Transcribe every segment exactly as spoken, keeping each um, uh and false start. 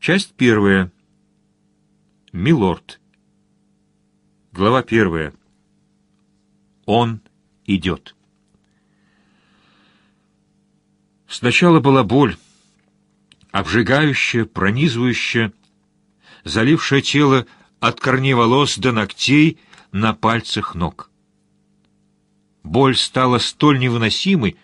Часть первая. Милорд. Глава первая. Он идет. Сначала была боль, обжигающая, пронизывающая, залившая тело от корней волос до ногтей на пальцах ног. Боль стала столь невыносимой,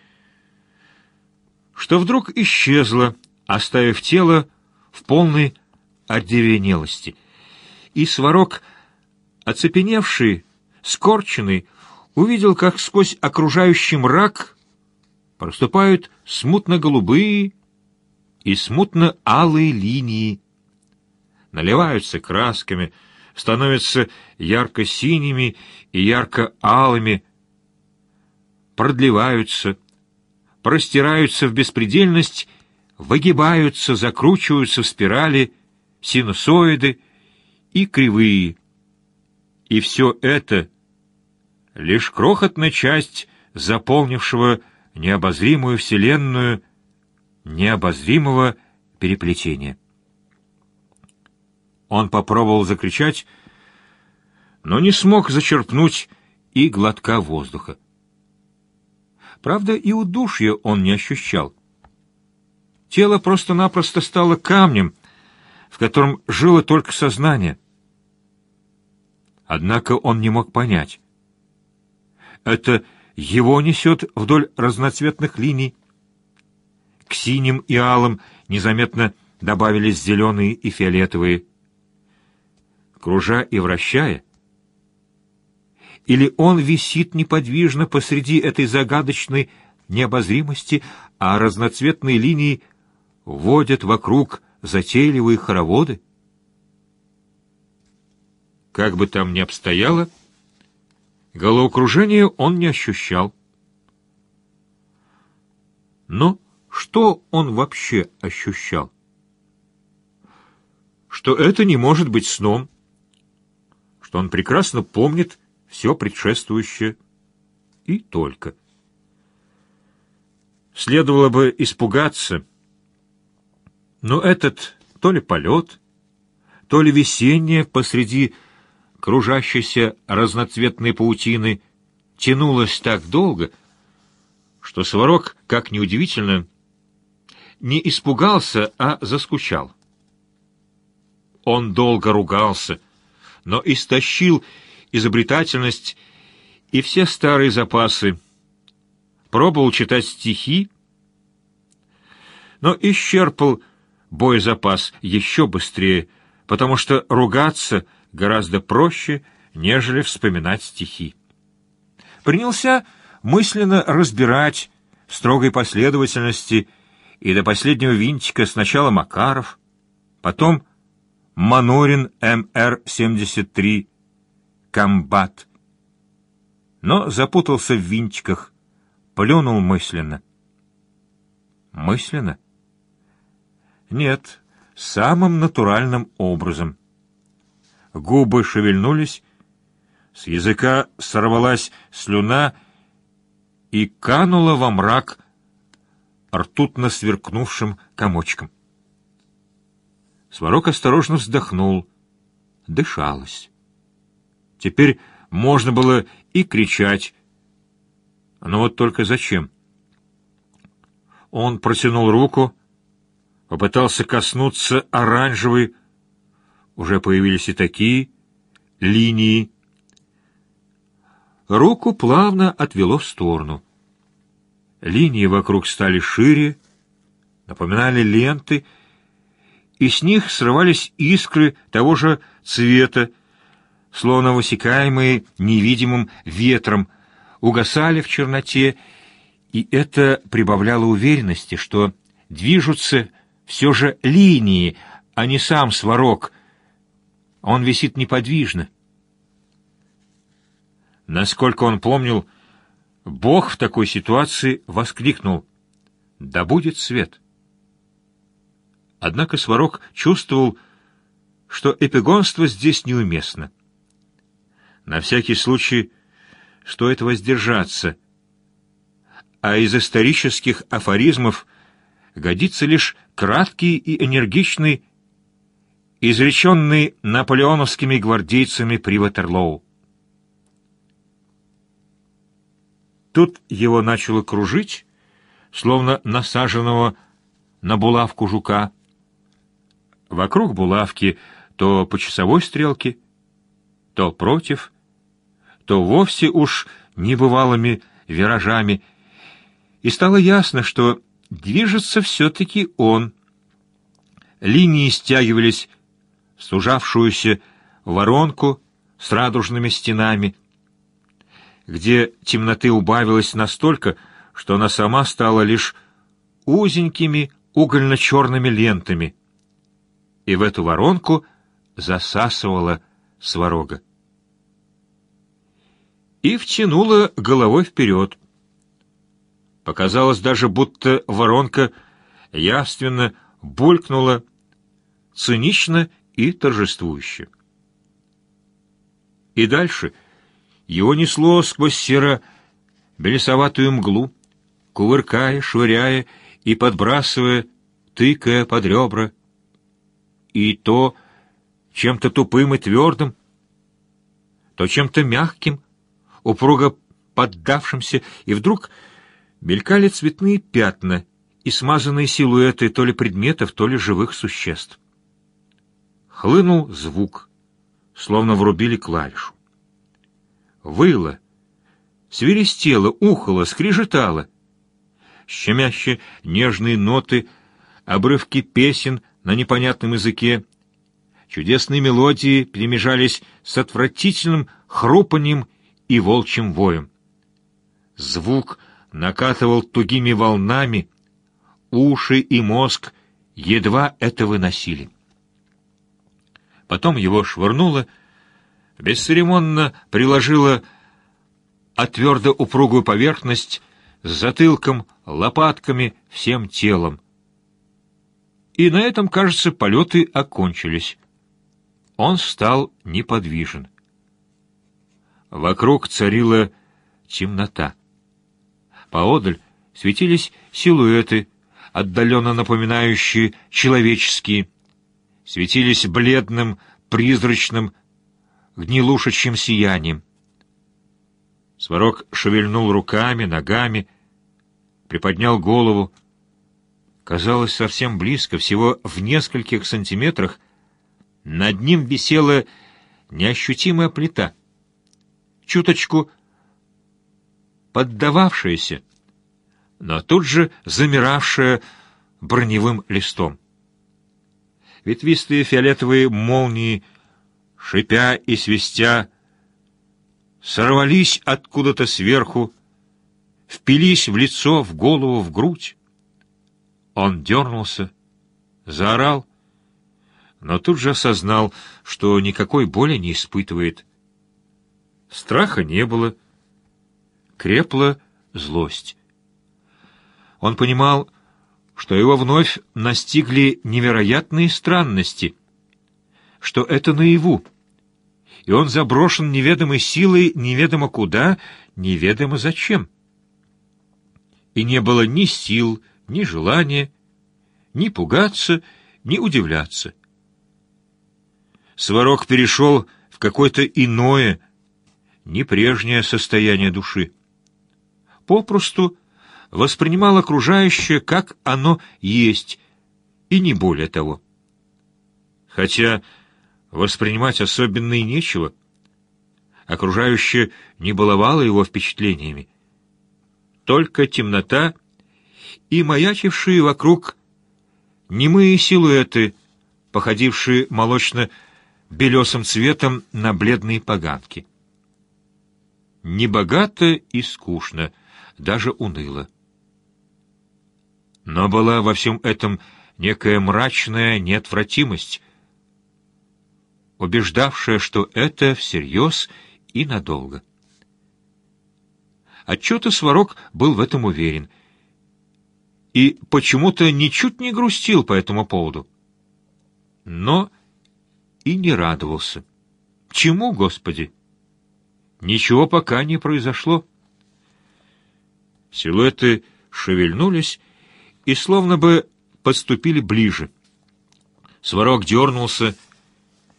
что вдруг исчезла, оставив тело в полной одеревенелости. И Сварог, оцепеневший, скорченный, увидел, как сквозь окружающий мрак проступают смутно-голубые и смутно-алые линии, наливаются красками, становятся ярко-синими и ярко-алыми, продлеваются, простираются в беспредельность, выгибаются, закручиваются в спирали, синусоиды и кривые. И все это — лишь крохотная часть заполнившего необозримую вселенную, необозримого переплетения. Он попробовал закричать, но не смог зачерпнуть и глотка воздуха. Правда, и удушья он не ощущал. Тело просто-напросто стало камнем, в котором жило только сознание. Однако он не мог понять. Это его несет вдоль разноцветных линий. К синим и алым незаметно добавились зеленые и фиолетовые. Кружа и вращая, или он висит неподвижно посреди этой загадочной необозримости, а разноцветные линии водят вокруг затейливые хороводы? Как бы там ни обстояло, головокружения он не ощущал. Но что он вообще ощущал? Что это не может быть сном, что он прекрасно помнит все предшествующее, и только. Следовало бы испугаться, но этот то ли полет, то ли весеннее посреди кружащейся разноцветной паутины тянулось так долго, что Сварог, как ни удивительно, не испугался, а заскучал. Он долго ругался, но истощил изобретательность и все старые запасы, пробовал читать стихи, но исчерпал боезапас еще быстрее, потому что ругаться гораздо проще, нежели вспоминать стихи. Принялся мысленно разбирать в строгой последовательности и до последнего винтика сначала Макаров, потом Манорин эм эр семьдесят три, комбат. Но запутался в винтиках, плюнул мысленно. Мысленно? Нет, самым натуральным образом. Губы шевельнулись, с языка сорвалась слюна и канула во мрак ртутно сверкнувшим комочком. Сварог осторожно вздохнул. Дышалось. Теперь можно было и кричать. Но вот только зачем? Он протянул руку, попытался коснуться оранжевой, уже появились и такие, линии. Руку плавно отвело в сторону. Линии вокруг стали шире, напоминали ленты, и с них срывались искры того же цвета, словно высекаемые невидимым ветром, угасали в черноте, и это прибавляло уверенности, что движутся все же линии, а не сам Сварог. Он висит неподвижно. Насколько он помнил, Бог в такой ситуации воскликнул: «Да будет свет!» Однако Сварог чувствовал, что эпигонство здесь неуместно. На всякий случай стоит воздержаться, а из исторических афоризмов годится лишь краткий и энергичный изреченный наполеоновскими гвардейцами при Ватерлоу. Тут его начало кружить, словно насаженного на булавку жука. Вокруг булавки то по часовой стрелке, то против, то вовсе уж небывалыми виражами, и стало ясно, что движется все-таки он. Линии стягивались в сужавшуюся воронку с радужными стенами, где темноты убавилось настолько, что она сама стала лишь узенькими угольно-черными лентами, и в эту воронку засасывала Сварога. И втянула головой вперед. Показалось даже, будто воронка явственно булькнула, цинично и торжествующе. И дальше его несло сквозь серо-белесоватую мглу, кувыркая, швыряя и подбрасывая, тыкая под ребра, и то чем-то тупым и твердым, то чем-то мягким, упруго поддавшимся, и вдруг мелькали цветные пятна и смазанные силуэты то ли предметов, то ли живых существ. Хлынул звук, словно врубили клавишу. Выло, свиристело, ухало, скрежетало. Щемяще нежные ноты, обрывки песен на непонятном языке, чудесные мелодии перемежались с отвратительным хрупанием и волчьим воем. Звук накатывал тугими волнами, уши и мозг едва это выносили. Потом его швырнуло, бесцеремонно приложило о твердо упругую поверхность с затылком, лопатками, всем телом. И на этом, кажется, полеты окончились. Он стал неподвижен. Вокруг царила темнота. Поодаль светились силуэты, отдаленно напоминающие человеческие, светились бледным, призрачным, гнилушечьим сиянием. Сварог шевельнул руками, ногами, приподнял голову. Казалось, совсем близко, всего в нескольких сантиметрах, над ним висела неощутимая плита, чуточку поддававшаяся, но тут же замиравшая броневым листом. Ветвистые фиолетовые молнии, шипя и свистя, сорвались откуда-то сверху, впились в лицо, в голову, в грудь. Он дернулся, заорал, но тут же осознал, что никакой боли не испытывает. Страха не было, крепла злость. Он понимал, что его вновь настигли невероятные странности, что это наяву, и он заброшен неведомой силой неведомо куда, неведомо зачем. И не было ни сил, ни желания, ни пугаться, ни удивляться. Сварог перешел в какое-то иное, не прежнее состояние души. Попросту воспринимал окружающее, как оно есть, и не более того. Хотя воспринимать особенно и нечего. Окружающее не баловало его впечатлениями. Только темнота и маячившие вокруг немые силуэты, походившие молочно-белесым цветом на бледные поганки. Небогато и скучно, даже уныло. Но была во всем этом некая мрачная неотвратимость, убеждавшая, что это всерьез и надолго. Отчего-то Сварог был в этом уверен и почему-то ничуть не грустил по этому поводу. Но и не радовался. Чему, Господи? Ничего пока не произошло. Силуэты шевельнулись и словно бы подступили ближе. Сварог дернулся,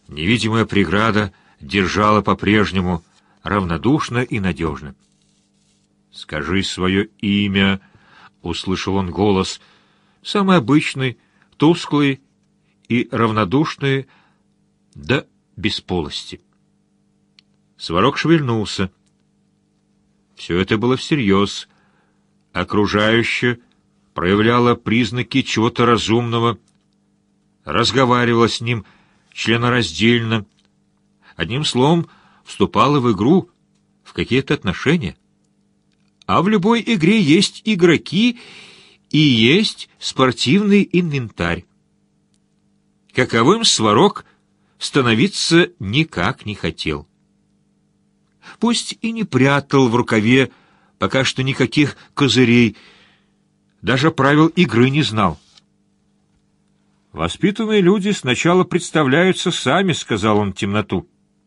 Невидимая преграда держала по-прежнему равнодушно и надежно. «Скажи свое имя», — услышал он голос, самый обычный, тусклый и равнодушный до бесполости. Сварог шевельнулся. Все это было всерьез. Окружающее проявляло признаки чего-то разумного, разговаривало с ним членораздельно, одним словом, вступало в игру, в какие-то отношения. А в любой игре есть игроки и есть спортивный инвентарь. Каковым Сварог становиться никак не хотел. Пусть и не прятал в рукаве пока что никаких козырей, даже правил игры не знал. «Воспитанные люди сначала представляются сами», — сказал он темноту.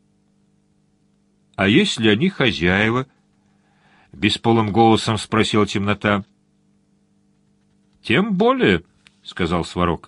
«А если они хозяева?» — бесполым голосом спросила темнота. «Тем более», — сказал Сварог.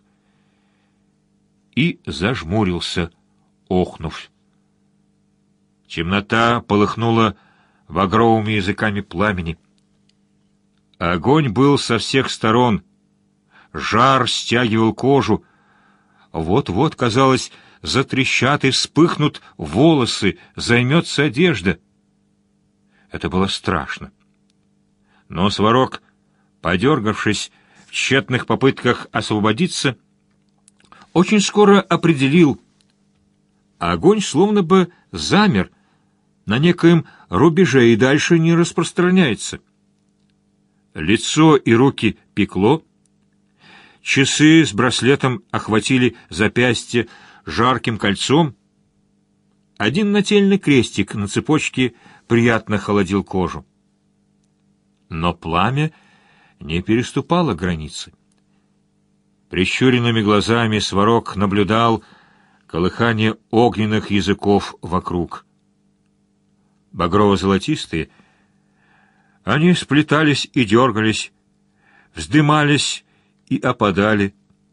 И зажмурился, охнув. Темнота полыхнула багровыми языками пламени. Огонь был со всех сторон. Жар стягивал кожу. Вот-вот, казалось, затрещат и вспыхнут волосы, займется одежда. Это было страшно. Но Сварог, подергавшись в тщетных попытках освободиться, очень скоро определил. Огонь словно бы замер на некоем рубеже и дальше не распространяется. Лицо и руки пекло, часы с браслетом охватили запястье жарким кольцом, один нательный крестик на цепочке приятно холодил кожу. Но пламя не переступало границы. Прищуренными глазами Сварог наблюдал колыхание огненных языков вокруг. Багрово-золотистые, они сплетались и дергались, вздымались и опадали,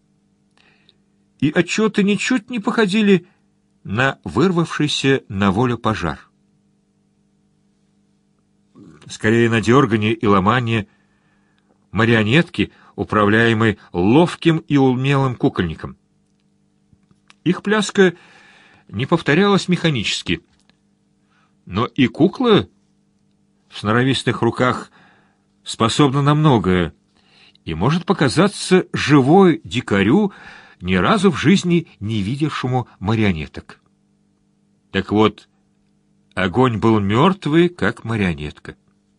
и отчеты ничуть не походили на вырвавшийся на волю пожар. Скорее на дергание и ломание марионетки, управляемой ловким и умелым кукольником. Их пляска не повторялась механически, но и кукла в сноровистых руках способна на многое и может показаться живой дикарю, ни разу в жизни не видевшему марионеток. Так вот, огонь был мертвый, как марионетка.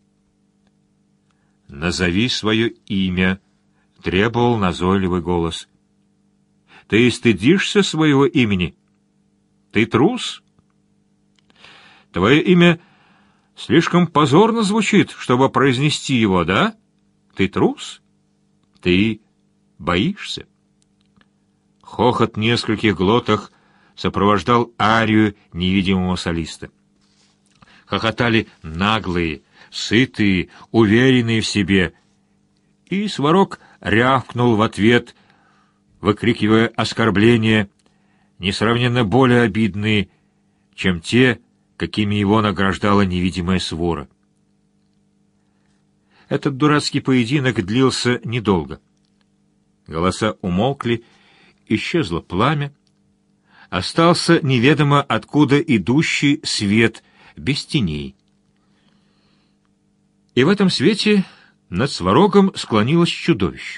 «Назови свое имя», — требовал назойливый голос. «Ты стыдишься своего имени? Ты трус? Твое имя слишком позорно звучит, чтобы произнести его, да? Ты трус? Ты боишься?» Хохот нескольких глоток сопровождал арию невидимого солиста. Хохотали наглые, сытые, уверенные в себе. И Сварог рявкнул в ответ, выкрикивая оскорбления, несравненно более обидные, чем те, какими его награждала невидимая свора. Этот дурацкий поединок длился недолго. Голоса умолкли, исчезло пламя, остался неведомо откуда идущий свет без теней. И в этом свете над Сварогом склонилось чудовище.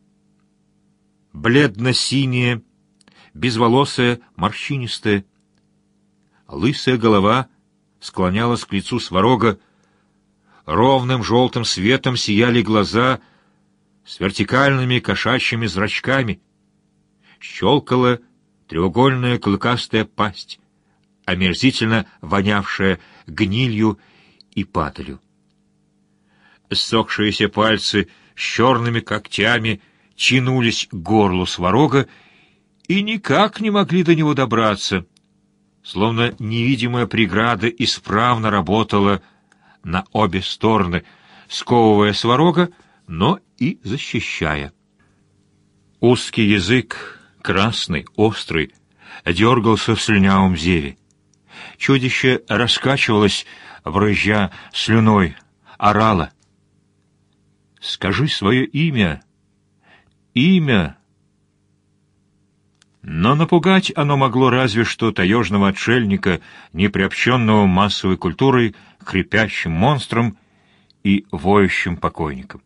Бледно-синее, безволосое, морщинистое, лысая голова склонялась к лицу Сварога, ровным желтым светом сияли глаза с вертикальными кошачьими зрачками, щелкала треугольная клыкастая пасть, омерзительно вонявшая гнилью и падалью. Ссохшиеся пальцы с черными когтями тянулись к горлу Сварога и никак не могли до него добраться, словно невидимая преграда исправно работала на обе стороны, сковывая Сварога, но и защищая. Узкий язык, красный, острый, дергался в слюнявом зеве. Чудище раскачивалось, брызжа слюной, орало. «Скажи свое имя! Имя!» Но напугать оно могло разве что таежного отшельника, неприобщенного массовой культурой к хрипящим монстрам и воющим покойникам.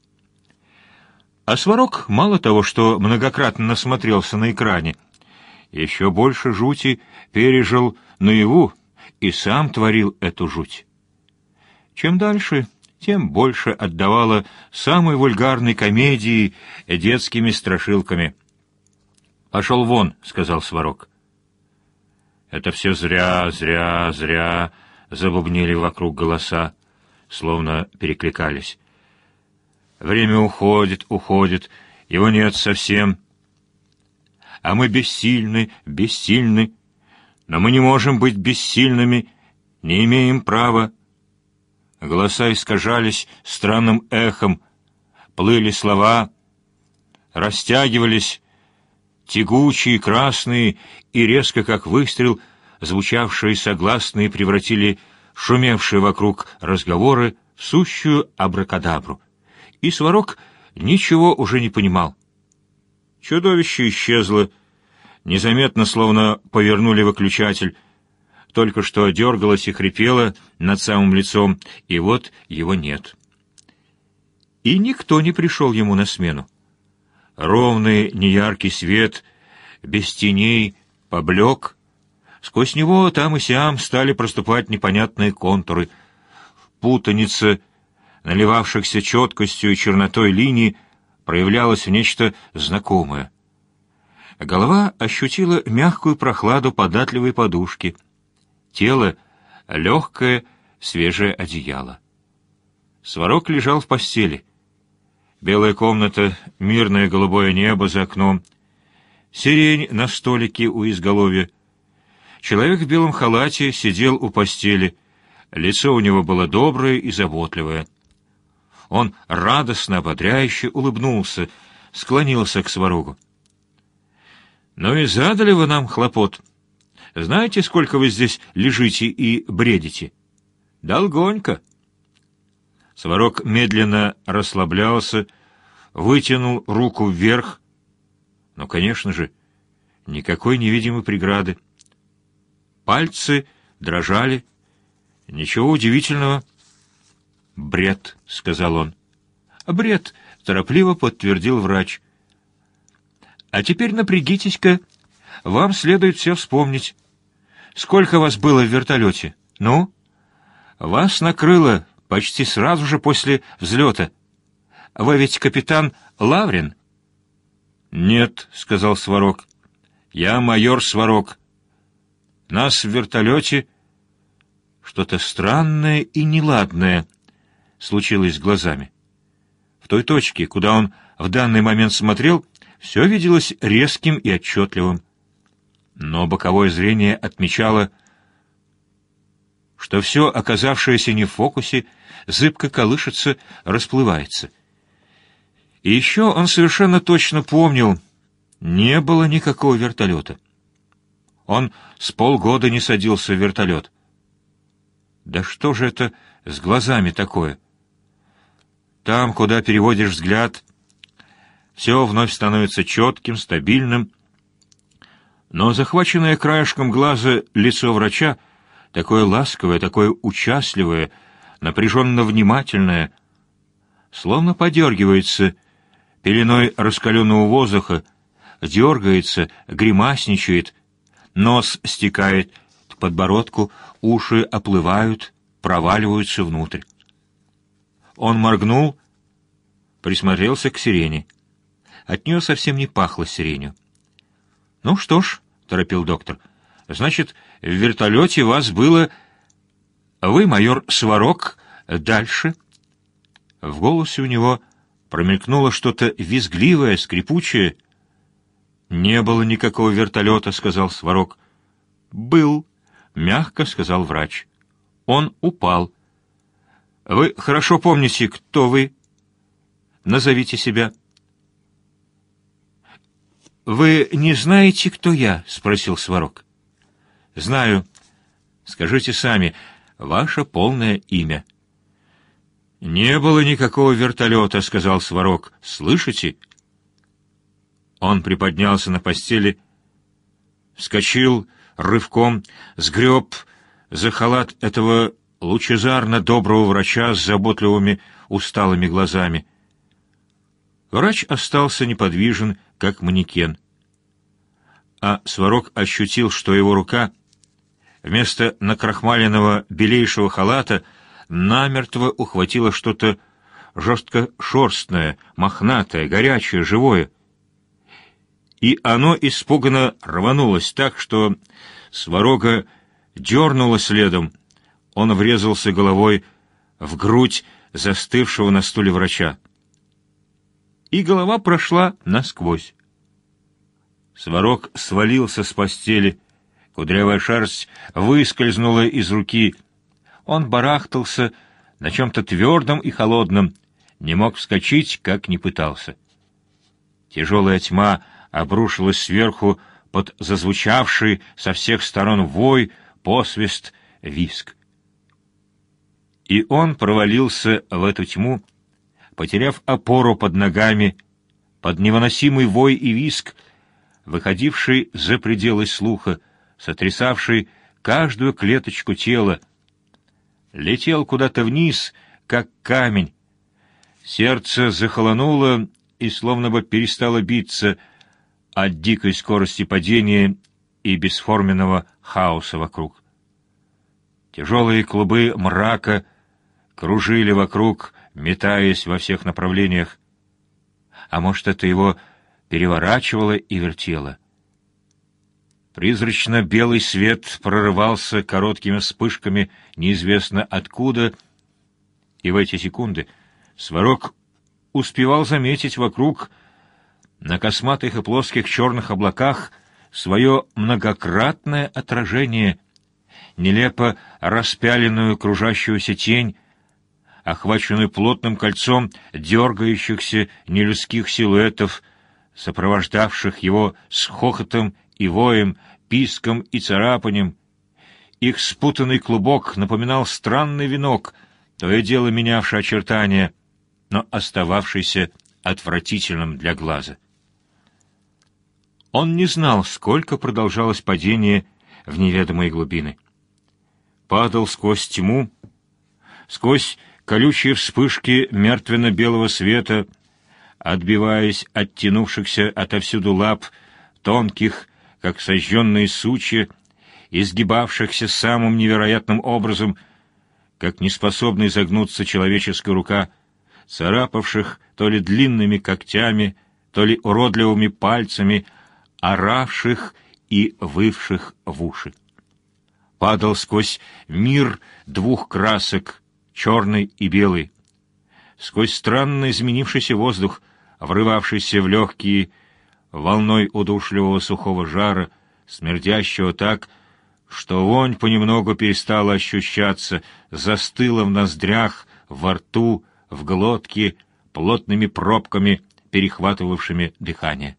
А Сварог мало того, что многократно насмотрелся на экране, еще больше жути пережил наяву и сам творил эту жуть. Чем дальше, тем больше отдавало самой вульгарной комедии детскими страшилками. «Пошел вон», — сказал Сварог. «Это все зря, зря, зря», — забубнили вокруг голоса, словно перекликались. «Время уходит, уходит, его нет совсем. А мы бессильны, бессильны, но мы не можем быть бессильными, не имеем права». Голоса искажались странным эхом, плыли слова, растягивались, тягучие, красные и резко, как выстрел, звучавшие согласные превратили шумевшие вокруг разговоры в сущую абракадабру. И Сварог ничего уже не понимал. Чудовище исчезло, незаметно, словно повернули выключатель, только что дергалось и хрипело над самым лицом, и вот его нет. И никто не пришел ему на смену. Ровный, неяркий свет, без теней, поблек. Сквозь него там и сям стали проступать непонятные контуры. Путаница, наливавшихся четкостью и чернотой линий, проявлялась в нечто знакомое. Голова ощутила мягкую прохладу податливой подушки. Тело — легкое, свежее одеяло. Сварог лежал в постели. Белая комната, мирное голубое небо за окном, сирень на столике у изголовья. Человек в белом халате сидел у постели. Лицо у него было доброе и заботливое. Он радостно, ободряюще улыбнулся, склонился к Сварогу. «Ну и задали вы нам хлопот. Знаете, сколько вы здесь лежите и бредите? Долгонько». Сварог медленно расслаблялся, вытянул руку вверх. Но, конечно же, никакой невидимой преграды. Пальцы дрожали. Ничего удивительного. «Бред», — сказал он. «Бред», — торопливо подтвердил врач. «А теперь напрягитесь-ка. Вам следует все вспомнить. Сколько вас было в вертолете? Ну? Вас накрыло почти сразу же после взлета. Вы ведь капитан Лаврин?» «Нет», — сказал Сварог. «Я майор Сварог. Нас в вертолете...» Что-то странное и неладное случилось с глазами. В той точке, куда он в данный момент смотрел, все виделось резким и отчетливым. Но боковое зрение отмечало, что все, оказавшееся не в фокусе, зыбко колышется, расплывается. И еще он совершенно точно помнил, не было никакого вертолета. Он с полгода не садился в вертолет. Да что же это с глазами такое? Там, куда переводишь взгляд, все вновь становится четким, стабильным. Но захваченное краешком глаза лицо врача, такое ласковое, такое участливое, напряженно внимательное, словно подергивается пеленой раскаленного воздуха, дергается, гримасничает, нос стекает к подбородку, уши оплывают, проваливаются внутрь. Он моргнул, присмотрелся к сирене. От нее совсем не пахло сиренью. «Ну что ж», — торопил доктор, — «значит, в вертолете вас было... Вы, майор Сварог, дальше...» В голосе у него промелькнуло что-то визгливое, скрипучее. «Не было никакого вертолета», — сказал Сварог. «Был», — мягко сказал врач. «Он упал. Вы хорошо помните, кто вы? Назовите себя». «Вы не знаете, кто я?» — спросил Сварог. «Знаю. Скажите сами, ваше полное имя». «Не было никакого вертолета», — сказал Сварог. «Слышите?» Он приподнялся на постели, вскочил рывком, сгреб за халат этого лучезарно-доброго врача с заботливыми усталыми глазами. Врач остался неподвижен, как манекен. А Сварог ощутил, что его рука вместо накрахмаленного белейшего халата намертво ухватила что-то жестко-шерстное, мохнатое, горячее, живое. И оно испуганно рванулось так, что Сварога дернуло следом. Он врезался головой в грудь застывшего на стуле врача. И голова прошла насквозь. Сварог свалился с постели. Кудрявая шерсть выскользнула из руки. Он барахтался на чем-то твердом и холодном, не мог вскочить, как ни пытался. Тяжелая тьма обрушилась сверху под зазвучавший со всех сторон вой, посвист, визг. И он провалился в эту тьму, потеряв опору под ногами, под невыносимый вой и визг, выходивший за пределы слуха, сотрясавший каждую клеточку тела, летел куда-то вниз, как камень. Сердце захолонуло и словно бы перестало биться от дикой скорости падения и бесформенного хаоса вокруг. Тяжелые клубы мрака кружили вокруг, метаясь во всех направлениях. А может, это его переворачивало и вертело. Призрачно-белый свет прорывался короткими вспышками неизвестно откуда, и в эти секунды Сварог успевал заметить вокруг, на косматых и плоских черных облаках, свое многократное отражение, нелепо распяленную кружащуюся тень, охваченную плотным кольцом дергающихся нелюдских силуэтов, сопровождавших его с хохотом и воем, писком и царапанием. Их спутанный клубок напоминал странный венок, то и дело менявший очертания, но остававшийся отвратительным для глаза. Он не знал, сколько продолжалось падение в неведомые глубины. Падал сквозь тьму, сквозь колючие вспышки мертвенно-белого света, отбиваясь от тянувшихся отовсюду лап, тонких, как сожженные сучья, изгибавшихся самым невероятным образом, как неспособная изогнуться человеческая рука, царапавших то ли длинными когтями, то ли уродливыми пальцами, оравших и вывших в уши. Падал сквозь мир двух красок, черный и белый, сквозь странно изменившийся воздух, врывавшийся в легкие волной удушливого сухого жара, смердящего так, что вонь понемногу перестала ощущаться, застыла в ноздрях, во рту, в глотке, плотными пробками, перехватывавшими дыхание.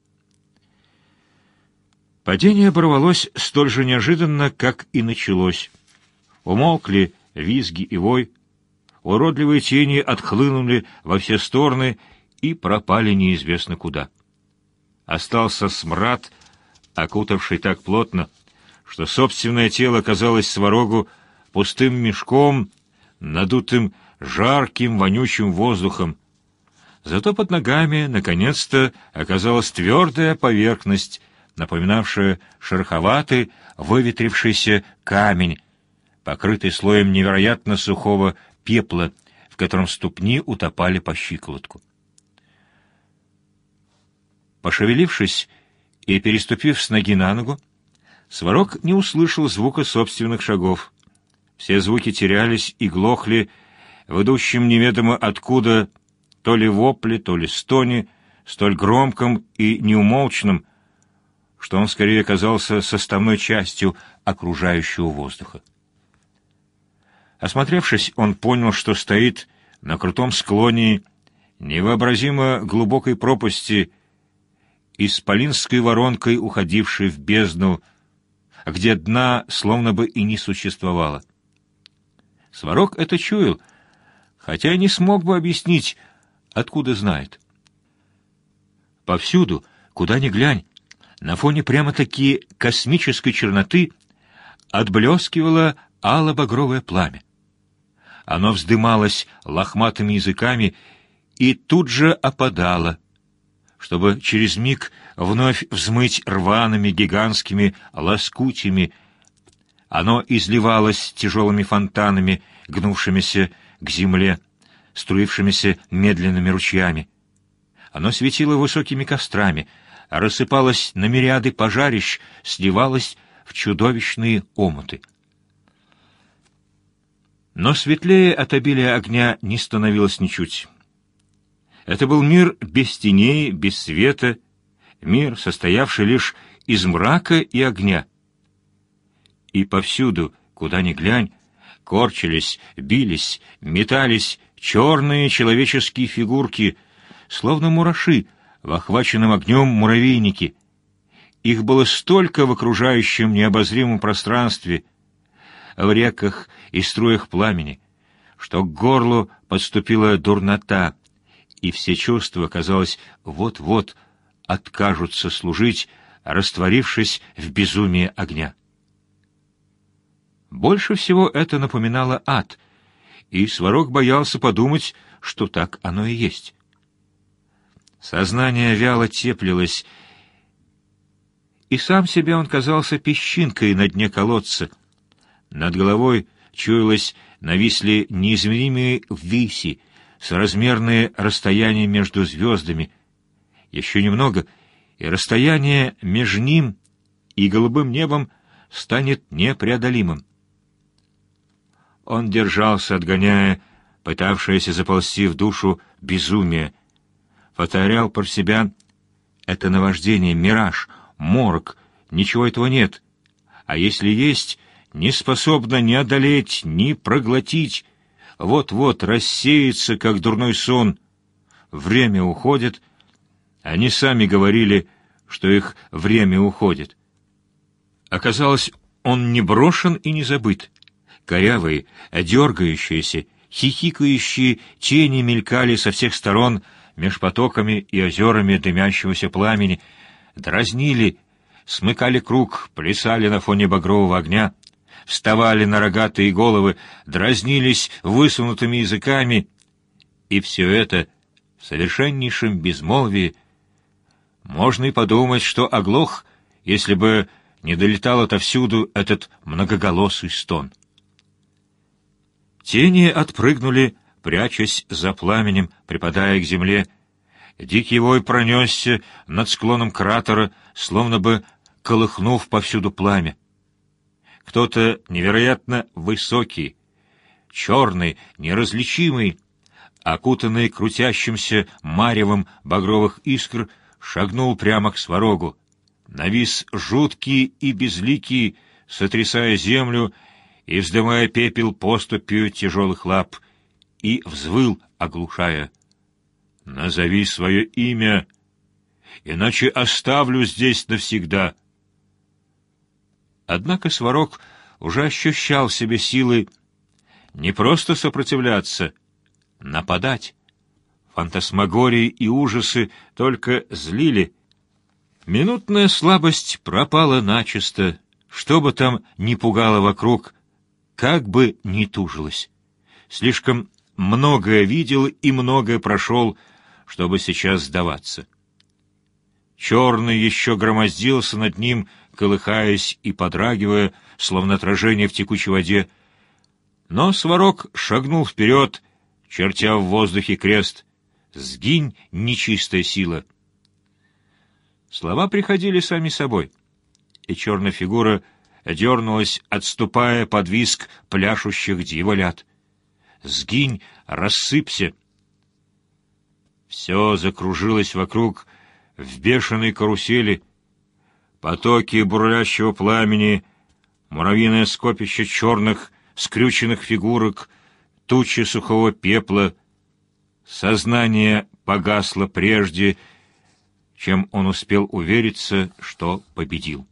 Падение оборвалось столь же неожиданно, как и началось. Умолкли визги и вой, уродливые тени отхлынули во все стороны и пропали неизвестно куда. Остался смрад, окутавший так плотно, что собственное тело казалось Сварогу пустым мешком, надутым жарким, вонючим воздухом. Зато под ногами, наконец-то, оказалась твердая поверхность, напоминавшая шероховатый, выветрившийся камень, покрытый слоем невероятно сухого пепла, в котором ступни утопали по щиколотку. Пошевелившись и переступив с ноги на ногу, Сварог не услышал звука собственных шагов. Все звуки терялись и глохли в идущем неведомо откуда то ли вопле, то ли стоне, столь громком и неумолчном, что он скорее казался составной частью окружающего воздуха. Осмотревшись, он понял, что стоит на крутом склоне невообразимо глубокой пропасти, исполинской воронкой, уходившей в бездну, где дна словно бы и не существовало. Сварог это чуял, хотя и не смог бы объяснить, откуда знает. Повсюду, куда ни глянь, на фоне прямо-таки космической черноты отблескивало ало-багровое пламя. Оно вздымалось лохматыми языками и тут же опадало, чтобы через миг вновь взмыть рваными гигантскими лоскутями. Оно изливалось тяжелыми фонтанами, гнувшимися к земле, струившимися медленными ручьями. Оно светило высокими кострами, рассыпалось на мириады пожарищ, сливалось в чудовищные омуты. Но светлее от обилия огня не становилось ничуть. Это был мир без теней, без света, мир, состоявший лишь из мрака и огня. И повсюду, куда ни глянь, корчились, бились, метались черные человеческие фигурки, словно мураши в охваченном огнем муравейнике. Их было столько в окружающем необозримом пространстве, в реках и струях пламени, что к горлу подступила дурнота, и все чувства, казалось, вот-вот откажутся служить, растворившись в безумии огня. Больше всего это напоминало ад, и Сварог боялся подумать, что так оно и есть. Сознание вяло теплилось, и сам себе он казался песчинкой на дне колодца. Над головой, чуялось, нависли неизмеримые ввиси, соразмерные расстояния между звездами. Еще немного, и расстояние между ним и голубым небом станет непреодолимым. Он держался, отгоняя пытавшееся заползти в душу безумие, повторял про себя: это наваждение, мираж, морок, ничего этого нет, а если есть, не способна ни одолеть, ни проглотить, вот-вот рассеется, как дурной сон. Время уходит. Они сами говорили, что их время уходит. Оказалось, он не брошен и не забыт. Корявые, дергающиеся, хихикающие тени мелькали со всех сторон меж потоками и озерами дымящегося пламени, дразнили, смыкали круг, плясали на фоне багрового огня, вставали на рогатые головы, дразнились высунутыми языками, и все это в совершеннейшем безмолвии. Можно и подумать, что оглох, если бы не долетал отовсюду этот многоголосый стон. Тени отпрыгнули, прячась за пламенем, припадая к земле. Дикий вой пронесся над склоном кратера, словно бы колыхнув повсюду пламя. Кто-то невероятно высокий, черный, неразличимый, окутанный крутящимся маревом багровых искр, шагнул прямо к Сварогу. Навис жуткий и безликий, сотрясая землю и вздымая пепел поступью тяжелых лап, и взвыл, оглушая: «Назови свое имя, иначе оставлю здесь навсегда». Однако Сварог уже ощущал в себе силы не просто сопротивляться, нападать. Фантасмагории и ужасы только злили. Минутная слабость пропала начисто, что бы там ни пугало вокруг, как бы ни тужилось. Слишком многое видел и многое прошел, чтобы сейчас сдаваться. Черный еще громоздился над ним, колыхаясь и подрагивая, словно отражение в текучей воде. Но Сварог шагнул вперед, чертя в воздухе крест: «Сгинь, нечистая сила!» Слова приходили сами собой, и черная фигура дернулась, отступая под визг пляшущих дьяволят. «Сгинь, рассыпься!» Все закружилось вокруг в бешеной карусели. Потоки бурлящего пламени, муравьиное скопище черных, скрюченных фигурок, тучи сухого пепла. Сознание погасло прежде, чем он успел увериться, что победил.